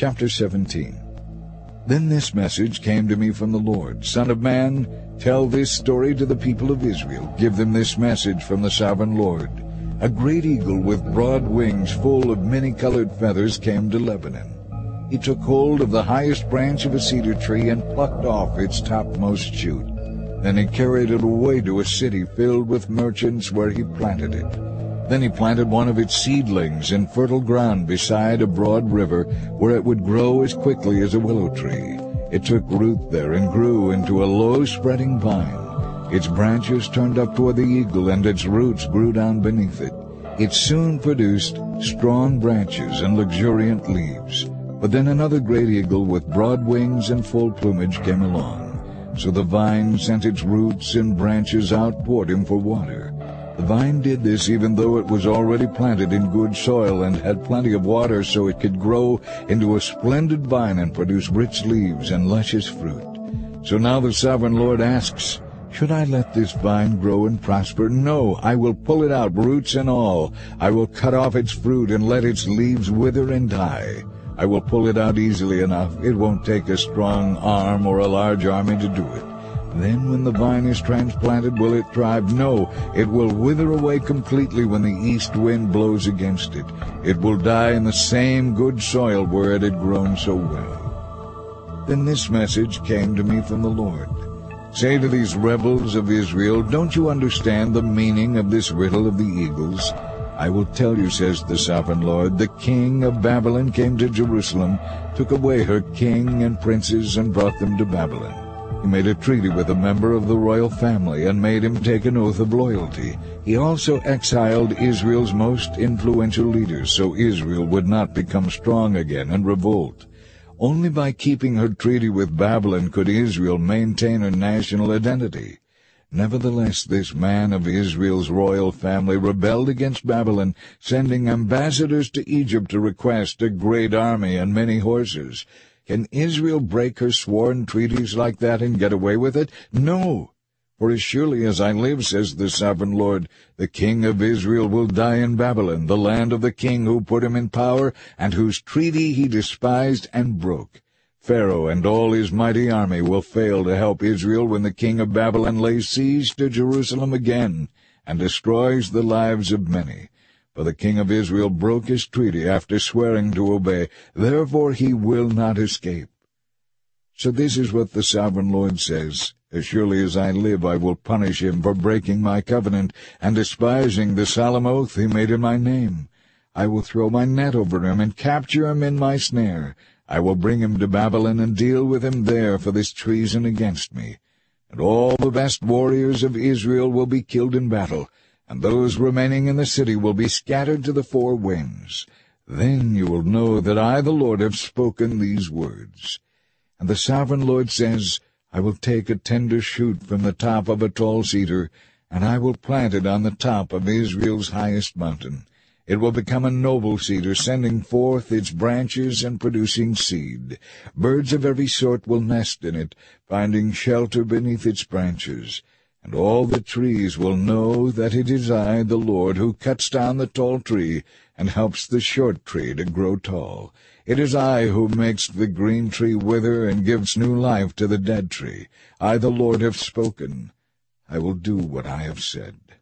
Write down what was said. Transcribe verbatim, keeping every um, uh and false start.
Chapter seventeen. Then this message came to me from the Lord, Son of man, tell this story to the people of Israel. Give them this message from the sovereign Lord. A great eagle with broad wings full of many-colored feathers came to Lebanon. He took hold of the highest branch of a cedar tree and plucked off its topmost shoot. Then he carried it away to a city filled with merchants where he planted it. Then he planted one of its seedlings in fertile ground beside a broad river where it would grow as quickly as a willow tree. It took root there and grew into a low spreading vine. Its branches turned up toward the eagle and its roots grew down beneath it. It soon produced strong branches and luxuriant leaves. But then another great eagle with broad wings and full plumage came along. So the vine sent its roots and branches out toward him for water. The vine did this even though it was already planted in good soil and had plenty of water, so it could grow into a splendid vine and produce rich leaves and luscious fruit. So now the sovereign Lord asks, should I let this vine grow and prosper? No, I will pull it out, roots and all. I will cut off its fruit and let its leaves wither and die. I will pull it out easily enough. It won't take a strong arm or a large army to do it. Then when the vine is transplanted, will it thrive? No, it will wither away completely when the east wind blows against it. It will die in the same good soil where it had grown so well. Then this message came to me from the Lord. Say to these rebels of Israel, don't you understand the meaning of this riddle of the eagles? I will tell you, says the sovereign Lord, the king of Babylon came to Jerusalem, took away her king and princes, and brought them to Babylon. He made a treaty with a member of the royal family and made him take an oath of loyalty. He also exiled Israel's most influential leaders, so Israel would not become strong again and revolt. Only by keeping her treaty with Babylon could Israel maintain her national identity. Nevertheless, this man of Israel's royal family rebelled against Babylon, sending ambassadors to Egypt to request a great army and many horses. Can Israel break her sworn treaties like that and get away with it? No! For as surely as I live, says the sovereign Lord, the king of Israel will die in Babylon, the land of the king who put him in power, and whose treaty he despised and broke. Pharaoh and all his mighty army will fail to help Israel when the king of Babylon lays siege to Jerusalem again, and destroys the lives of many. For the king of Israel broke his treaty after swearing to obey. Therefore he will not escape. So this is what the sovereign Lord says. As surely as I live, I will punish him for breaking my covenant and despising the solemn oath he made in my name. I will throw my net over him and capture him in my snare. I will bring him to Babylon and deal with him there for this treason against me. And all the best warriors of Israel will be killed in battle, and those remaining in the city will be scattered to the four winds. Then you will know that I, the Lord, have spoken these words. And the sovereign Lord says, I will take a tender shoot from the top of a tall cedar, and I will plant it on the top of Israel's highest mountain. It will become a noble cedar, sending forth its branches and producing seed. Birds of every sort will nest in it, finding shelter beneath its branches. And all the trees will know that it is I, the Lord, who cuts down the tall tree and helps the short tree to grow tall. It is I who makes the green tree wither and gives new life to the dead tree. I, the Lord, have spoken. I will do what I have said.